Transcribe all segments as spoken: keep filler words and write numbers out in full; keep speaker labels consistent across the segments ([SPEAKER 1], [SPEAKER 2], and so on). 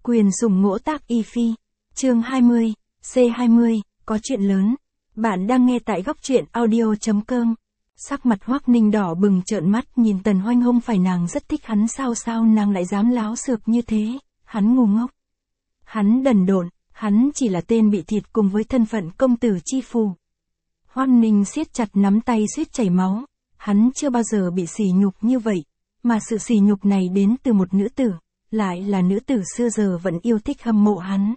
[SPEAKER 1] Quyền sủng ngỗ tác y phi. Chương hai mươi, C hai mươi, có chuyện lớn. Bạn đang nghe tại góc truyện audio.com. Sắc mặt Hoắc Ninh đỏ bừng trợn mắt nhìn Tần Hoanh, không phải nàng rất thích hắn sao sao nàng lại dám láo xược như thế, hắn ngu ngốc. Hắn đần độn, hắn chỉ là tên bị thịt cùng với thân phận công tử chi phù. Hoắc Ninh siết chặt nắm tay suýt chảy máu, hắn chưa bao giờ bị sỉ nhục như vậy, mà sự sỉ nhục này đến từ một nữ tử, lại là nữ tử xưa giờ vẫn yêu thích hâm mộ hắn.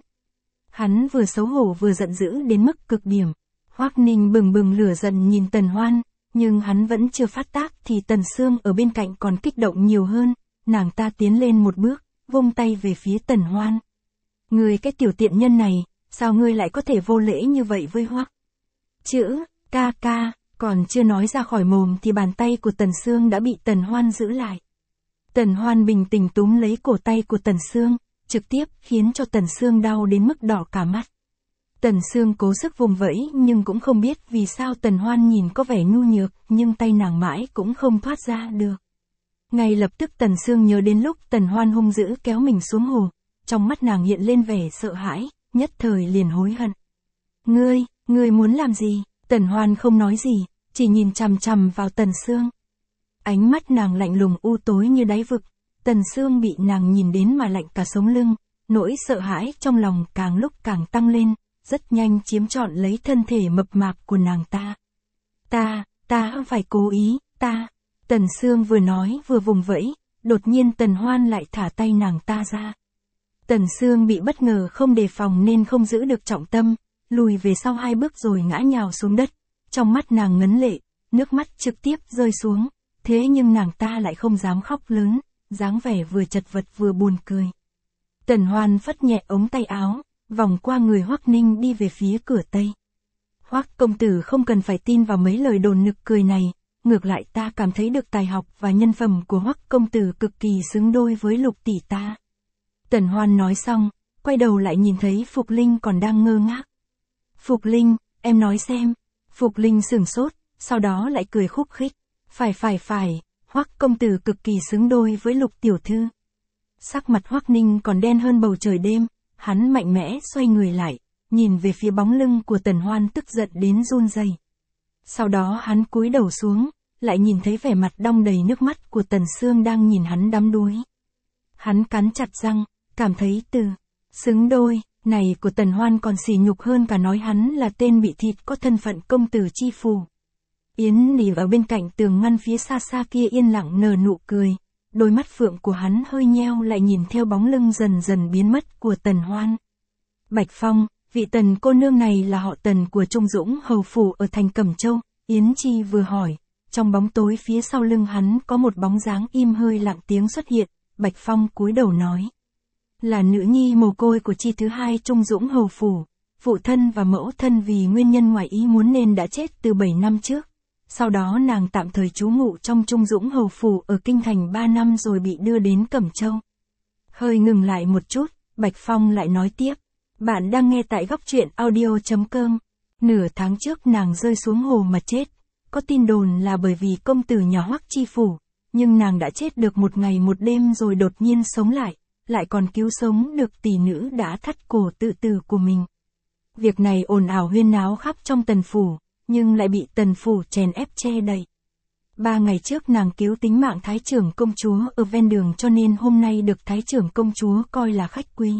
[SPEAKER 1] Hắn vừa xấu hổ vừa giận dữ đến mức cực điểm. Hoắc Ninh bừng bừng lửa giận nhìn Tần Hoan, nhưng hắn vẫn chưa phát tác thì Tần Sương ở bên cạnh còn kích động nhiều hơn, nàng ta tiến lên một bước, vung tay về phía Tần Hoan. Ngươi cái tiểu tiện nhân này, sao ngươi lại có thể vô lễ như vậy với Hoắc? Chữ, ca ca, còn chưa nói ra khỏi mồm thì bàn tay của Tần Sương đã bị Tần Hoan giữ lại. Tần Hoan bình tĩnh túm lấy cổ tay của Tần Sương, trực tiếp khiến cho Tần Sương đau đến mức đỏ cả mắt. Tần Sương cố sức vùng vẫy nhưng cũng không biết vì sao Tần Hoan nhìn có vẻ nhu nhược, nhưng tay nàng mãi cũng không thoát ra được. Ngay lập tức Tần Sương nhớ đến lúc Tần Hoan hung dữ kéo mình xuống hồ, trong mắt nàng hiện lên vẻ sợ hãi, nhất thời liền hối hận. Ngươi, ngươi muốn làm gì? Tần Hoan không nói gì, chỉ nhìn chằm chằm vào Tần Sương. Ánh mắt nàng lạnh lùng u tối như đáy vực, Tần Sương bị nàng nhìn đến mà lạnh cả sống lưng, nỗi sợ hãi trong lòng càng lúc càng tăng lên, rất nhanh chiếm trọn lấy thân thể mập mạp của nàng ta. Ta, ta không phải cố ý, ta. Tần Sương vừa nói vừa vùng vẫy, đột nhiên Tần Hoan lại thả tay nàng ta ra. Tần Sương bị bất ngờ không đề phòng nên không giữ được trọng tâm, lùi về sau hai bước rồi ngã nhào xuống đất, trong mắt nàng ngấn lệ, nước mắt trực tiếp rơi xuống, thế nhưng nàng ta lại không dám khóc lớn, dáng vẻ vừa chật vật vừa buồn cười. Tần Hoan phất nhẹ ống tay áo, vòng qua người Hoắc Ninh đi về phía cửa Tây. Hoắc công tử không cần phải tin vào mấy lời đồn nực cười này, ngược lại ta cảm thấy được tài học và nhân phẩm của Hoắc công tử cực kỳ xứng đôi với Lục tỷ ta. Tần Hoan nói xong, quay đầu lại nhìn thấy Phục Linh còn đang ngơ ngác. Phục Linh, em nói xem. Phục Linh sửng sốt, sau đó lại cười khúc khích. Phải phải phải, Hoắc công tử cực kỳ xứng đôi với Lục tiểu thư. Sắc mặt Hoắc Ninh còn đen hơn bầu trời đêm, hắn mạnh mẽ xoay người lại, nhìn về phía bóng lưng của Tần Hoan tức giận đến run rẩy. Sau đó hắn cúi đầu xuống, lại nhìn thấy vẻ mặt đong đầy nước mắt của Tần Sương đang nhìn hắn đắm đuối. Hắn cắn chặt răng, cảm thấy từ xứng đôi này của Tần Hoan còn sỉ nhục hơn cả nói hắn là tên bị thịt có thân phận công tử chi phù. Yến Nỉ ở bên cạnh tường ngăn phía xa xa kia yên lặng nở nụ cười, đôi mắt phượng của hắn hơi nheo lại nhìn theo bóng lưng dần dần biến mất của Tần Hoan. Bạch Phong, vị Tần cô nương này là họ Tần của Trung Dũng hầu phủ ở thành Cẩm Châu, Yến Chi vừa hỏi, trong bóng tối phía sau lưng hắn có một bóng dáng im hơi lặng tiếng xuất hiện, Bạch Phong cúi đầu nói. Là nữ nhi mồ côi của chi thứ hai Trung Dũng hầu phủ, phụ thân và mẫu thân vì nguyên nhân ngoài ý muốn nên đã chết từ bảy năm trước. Sau đó nàng tạm thời trú ngụ trong Trung Dũng hầu phủ ở Kinh Thành ba năm rồi bị đưa đến Cẩm Châu. Hơi ngừng lại một chút, Bạch Phong lại nói tiếp. Bạn đang nghe tại góc truyện audio.com. Nửa tháng trước nàng rơi xuống hồ mà chết. Có tin đồn là bởi vì công tử nhà Hoắc chi phủ, nhưng nàng đã chết được một ngày một đêm rồi đột nhiên sống lại, lại còn cứu sống được tỷ nữ đã thắt cổ tự tử của mình. Việc này ồn ào huyên náo khắp trong Tần phủ, nhưng lại bị Tần phủ chèn ép che đậy. Ba ngày trước nàng cứu tính mạng Thái trưởng công chúa ở ven đường cho nên hôm nay được Thái trưởng công chúa coi là khách quý.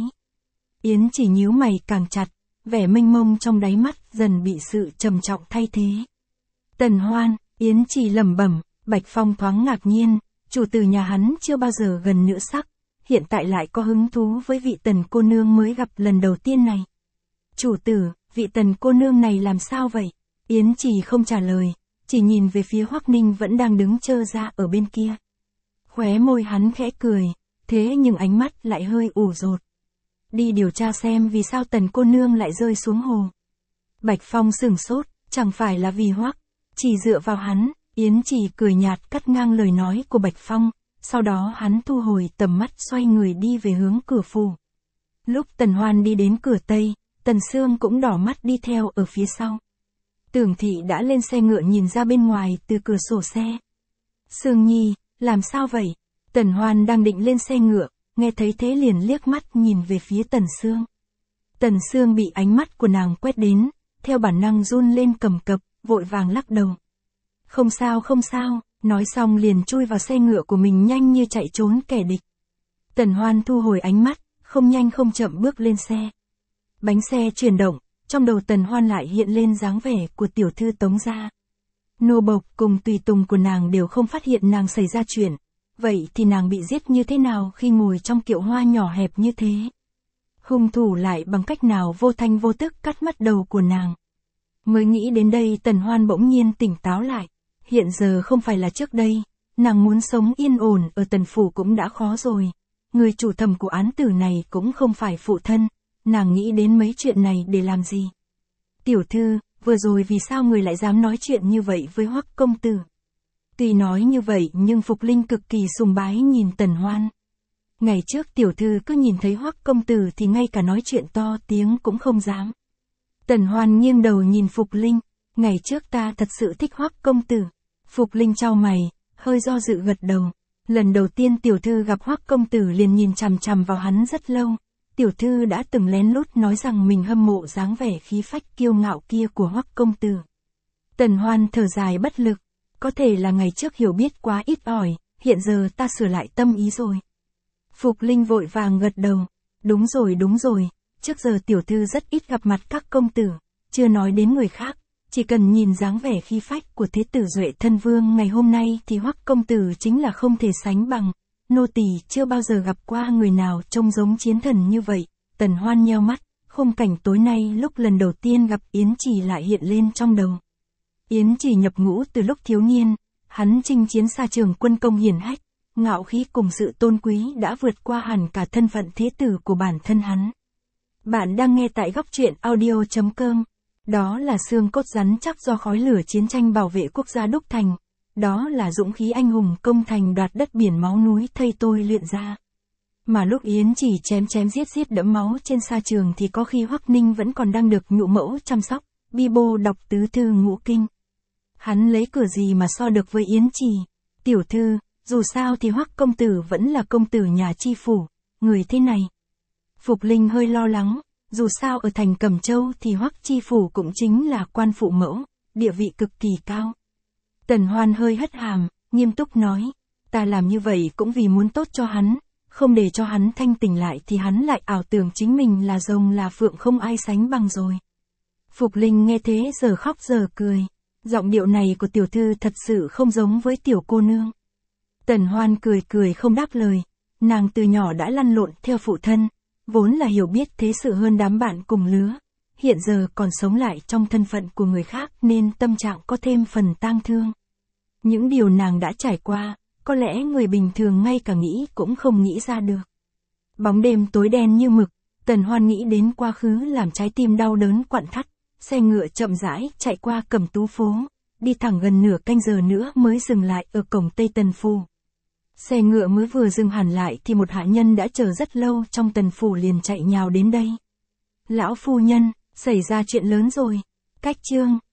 [SPEAKER 1] Yến chỉ nhíu mày càng chặt, vẻ mênh mông trong đáy mắt dần bị sự trầm trọng thay thế. Tần Hoan, Yến chỉ lẩm bẩm, Bạch Phong thoáng ngạc nhiên, chủ tử nhà hắn chưa bao giờ gần nữ sắc, hiện tại lại có hứng thú với vị Tần cô nương mới gặp lần đầu tiên này. Chủ tử, vị Tần cô nương này làm sao vậy? Yến chỉ không trả lời, chỉ nhìn về phía Hoắc Ninh vẫn đang đứng trơ ra ở bên kia. Khóe môi hắn khẽ cười, thế nhưng ánh mắt lại hơi ủ rột. Đi điều tra xem vì sao Tần cô nương lại rơi xuống hồ. Bạch Phong sửng sốt, chẳng phải là vì Hoắc, chỉ dựa vào hắn. Yến chỉ cười nhạt cắt ngang lời nói của Bạch Phong, sau đó hắn thu hồi tầm mắt xoay người đi về hướng cửa phủ. Lúc Tần Hoan đi đến cửa Tây, Tần Sương cũng đỏ mắt đi theo ở phía sau. Tưởng Thị đã lên xe ngựa nhìn ra bên ngoài từ cửa sổ xe. Sương Nhi, làm sao vậy? Tần Hoan đang định lên xe ngựa, nghe thấy thế liền liếc mắt nhìn về phía Tần Sương. Tần Sương bị ánh mắt của nàng quét đến, theo bản năng run lên cầm cập, vội vàng lắc đầu. Không sao không sao, nói xong liền chui vào xe ngựa của mình nhanh như chạy trốn kẻ địch. Tần Hoan thu hồi ánh mắt, không nhanh không chậm bước lên xe. Bánh xe chuyển động, trong đầu Tần Hoan lại hiện lên dáng vẻ của tiểu thư Tống gia. Nô bộc cùng tùy tùng của nàng đều không phát hiện nàng xảy ra chuyện, vậy thì nàng bị giết như thế nào khi ngồi trong kiệu hoa nhỏ hẹp như thế? Hung thủ lại bằng cách nào vô thanh vô tức cắt mất đầu của nàng? Mới nghĩ đến đây Tần Hoan bỗng nhiên tỉnh táo lại. Hiện giờ không phải là trước đây, nàng muốn sống yên ổn ở Tần phủ cũng đã khó rồi. Người chủ thẩm của án tử này cũng không phải phụ thân, nàng nghĩ đến mấy chuyện này để làm gì? Tiểu thư, vừa rồi vì sao người lại dám nói chuyện như vậy với Hoắc công tử? Tuy nói như vậy nhưng Phục Linh cực kỳ sùng bái nhìn Tần Hoan. Ngày trước tiểu thư cứ nhìn thấy Hoắc công tử thì ngay cả nói chuyện to tiếng cũng không dám. Tần Hoan nghiêng đầu nhìn Phục Linh, ngày trước ta thật sự thích Hoắc công tử. Phục Linh chau mày, hơi do dự gật đầu. Lần đầu tiên tiểu thư gặp Hoắc công tử liền nhìn chằm chằm vào hắn rất lâu. Tiểu thư đã từng lén lút nói rằng mình hâm mộ dáng vẻ khí phách kiêu ngạo kia của Hoắc công tử. Tần Hoan thở dài bất lực, có thể là ngày trước hiểu biết quá ít ỏi, hiện giờ ta sửa lại tâm ý rồi. Phục Linh vội vàng gật đầu, đúng rồi đúng rồi, trước giờ tiểu thư rất ít gặp mặt các công tử, chưa nói đến người khác, chỉ cần nhìn dáng vẻ khí phách của thế tử Duệ thân vương ngày hôm nay thì Hoắc công tử chính là không thể sánh bằng. Nô tỳ chưa bao giờ gặp qua người nào trông giống chiến thần như vậy. Tần Hoan nheo mắt, khung cảnh tối nay lúc lần đầu tiên gặp Yến Chỉ lại hiện lên trong đầu. Yến Chỉ nhập ngũ từ lúc thiếu niên, hắn chinh chiến xa trường quân công hiển hách, ngạo khí cùng sự tôn quý đã vượt qua hẳn cả thân phận thế tử của bản thân hắn. Bạn đang nghe tại góc truyện audio chấm com. Đó là xương cốt rắn chắc do khói lửa chiến tranh bảo vệ quốc gia đúc thành. Đó là dũng khí anh hùng công thành đoạt đất biển máu núi thây tôi luyện ra. Mà lúc Yến Chỉ chém chém giết giết đẫm máu trên sa trường thì có khi Hoắc Ninh vẫn còn đang được nhũ mẫu chăm sóc, bi bô đọc tứ thư ngũ kinh. Hắn lấy cửa gì mà so được với Yến Chỉ? Tiểu thư, dù sao thì Hoắc công tử vẫn là công tử nhà Chi phủ, người thế này. Phục Linh hơi lo lắng, dù sao ở thành Cẩm Châu thì Hoắc Chi phủ cũng chính là quan phụ mẫu, địa vị cực kỳ cao. Tần Hoan hơi hất hàm, nghiêm túc nói, ta làm như vậy cũng vì muốn tốt cho hắn, không để cho hắn thanh tỉnh lại thì hắn lại ảo tưởng chính mình là rồng là phượng không ai sánh bằng rồi. Phục Linh nghe thế giờ khóc giờ cười, giọng điệu này của tiểu thư thật sự không giống với tiểu cô nương. Tần Hoan cười cười không đáp lời, nàng từ nhỏ đã lăn lộn theo phụ thân, vốn là hiểu biết thế sự hơn đám bạn cùng lứa, hiện giờ còn sống lại trong thân phận của người khác nên tâm trạng có thêm phần tang thương. Những điều nàng đã trải qua, có lẽ người bình thường ngay cả nghĩ cũng không nghĩ ra được. Bóng đêm tối đen như mực, Tần Hoan nghĩ đến quá khứ làm trái tim đau đớn quặn thắt, xe ngựa chậm rãi chạy qua Cẩm Tú phố, đi thẳng gần nửa canh giờ nữa mới dừng lại ở cổng Tây Tần Phủ. Xe ngựa mới vừa dừng hẳn lại thì một hạ nhân đã chờ rất lâu trong Tần Phủ liền chạy nhào đến đây. Lão phu nhân, xảy ra chuyện lớn rồi. Cách chương